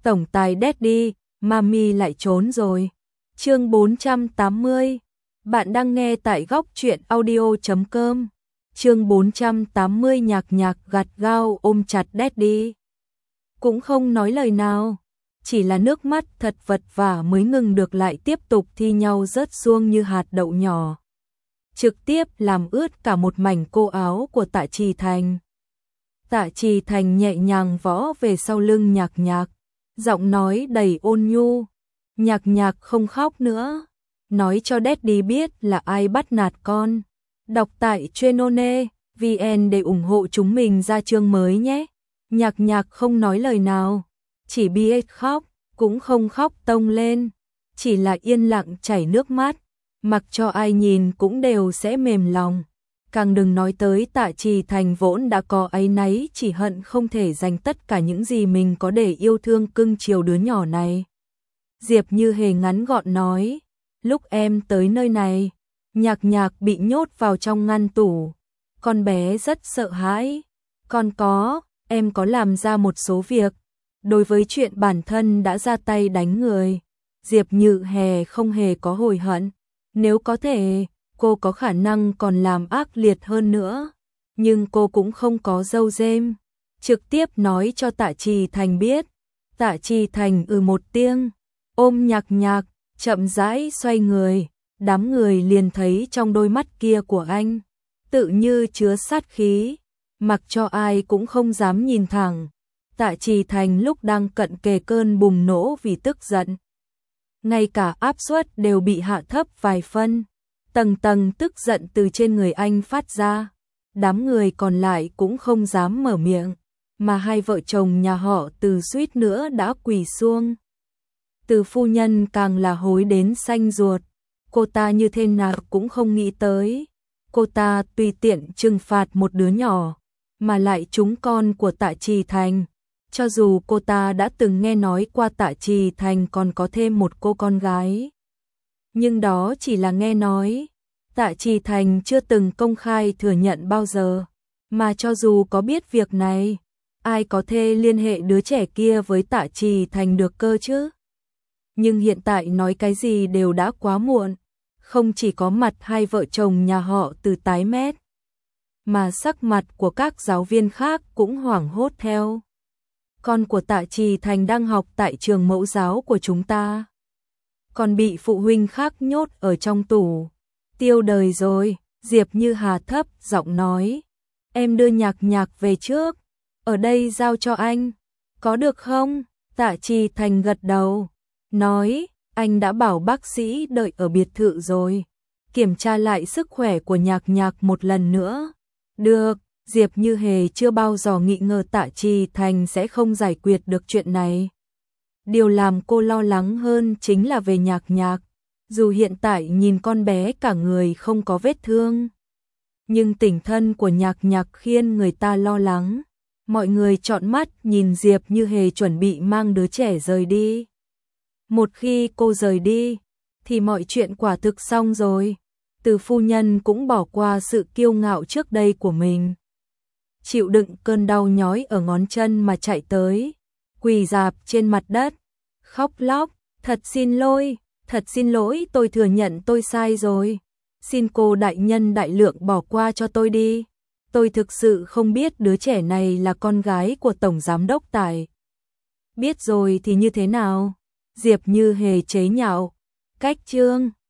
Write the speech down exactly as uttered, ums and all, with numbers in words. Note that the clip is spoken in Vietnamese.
Tổng tài Daddy, Mami lại trốn rồi. Chương bốn trăm tám mươi. Bạn đang nghe tại góc truyện audio chấm com. Chương bốn trăm tám mươi. Nhạc Nhạc gắt gao ôm chặt Daddy. Cũng không nói lời nào, chỉ là nước mắt thật vật vả mới ngừng được lại tiếp tục thi nhau rớt xuông như hạt đậu nhỏ, trực tiếp làm ướt cả một mảnh cô áo của Tạ Trì Thành. Tạ Trì Thành nhẹ nhàng võ về sau lưng Nhạc Nhạc, giọng nói đầy ôn nhu. Nhạc Nhạc không khóc nữa, nói cho Daddy biết là ai bắt nạt con. Đọc tại Trenone vn để ủng hộ chúng mình ra chương mới nhé. Nhạc Nhạc không nói lời nào, chỉ biết khóc, cũng không khóc tông lên, chỉ là yên lặng chảy nước mắt, mặc cho ai nhìn cũng đều sẽ mềm lòng. Càng đừng nói tới Tạ Trì Thành vốn đã có áy náy, chỉ hận không thể dành tất cả những gì mình có để yêu thương cưng chiều đứa nhỏ này. Diệp Như Hề ngắn gọn nói, lúc em tới nơi này, Nhạc Nhạc bị nhốt vào trong ngăn tủ, con bé rất sợ hãi. Con có, em có làm ra một số việc, đối với chuyện bản thân đã ra tay đánh người, Diệp Như Hề không hề có hối hận. Nếu có thể, cô có khả năng còn làm ác liệt hơn nữa, nhưng cô cũng không có dâu dêm, trực tiếp nói cho Tạ Trì Thành biết. Tạ Trì Thành ừ một tiếng, ôm Nhạc Nhạc, chậm rãi xoay người, đám người liền thấy trong đôi mắt kia của anh, tự như chứa sát khí, mặc cho ai cũng không dám nhìn thẳng. Tạ Trì Thành lúc đang cận kề cơn bùng nổ vì tức giận, ngay cả áp suất đều bị hạ thấp vài phân, tầng tầng tức giận từ trên người anh phát ra. Đám người còn lại cũng không dám mở miệng, mà hai vợ chồng nhà họ Từ suýt nữa đã quỳ xuống. Từ phu nhân càng là hối đến xanh ruột, cô ta như thế nào cũng không nghĩ tới, cô ta tùy tiện trừng phạt một đứa nhỏ, mà lại trúng con của Tạ Trì Thành. Cho dù cô ta đã từng nghe nói qua Tạ Trì Thành còn có thêm một cô con gái, nhưng đó chỉ là nghe nói. Tạ Trì Thành chưa từng công khai thừa nhận bao giờ, mà cho dù có biết việc này, ai có thể liên hệ đứa trẻ kia với Tạ Trì Thành được cơ chứ? Nhưng hiện tại nói cái gì đều đã quá muộn, không chỉ có mặt hai vợ chồng nhà họ Từ tái mét, mà sắc mặt của các giáo viên khác cũng hoảng hốt theo. Con của Tạ Trì Thành đang học tại trường mẫu giáo của chúng ta, còn bị phụ huynh khác nhốt ở trong tủ. Tiêu đời rồi, Diệp Như Hà thấp giọng nói, em đưa Nhạc Nhạc về trước, ở đây giao cho anh, có được không? Tạ Trì Thành gật đầu, nói, anh đã bảo bác sĩ đợi ở biệt thự rồi, kiểm tra lại sức khỏe của Nhạc Nhạc một lần nữa. Được. Diệp Như Hề chưa bao giờ nghĩ ngờ Tạ Trì Thành sẽ không giải quyết được chuyện này. Điều làm cô lo lắng hơn chính là về Nhạc Nhạc. Dù hiện tại nhìn con bé cả người không có vết thương, nhưng tình thân của Nhạc Nhạc khiến người ta lo lắng. Mọi người trợn mắt nhìn Diệp Như Hề chuẩn bị mang đứa trẻ rời đi. Một khi cô rời đi, thì mọi chuyện quả thực xong rồi. Từ phu nhân cũng bỏ qua sự kiêu ngạo trước đây của mình, chịu đựng cơn đau nhói ở ngón chân mà chạy tới, quỳ rạp trên mặt đất, khóc lóc, thật xin lỗi, thật xin lỗi, tôi thừa nhận tôi sai rồi. Xin cô đại nhân đại lượng bỏ qua cho tôi đi. Tôi thực sự không biết đứa trẻ này là con gái của Tổng Giám đốc Tài. Biết rồi thì như thế nào? Diệp Như Hề chế nhạo, cách trương.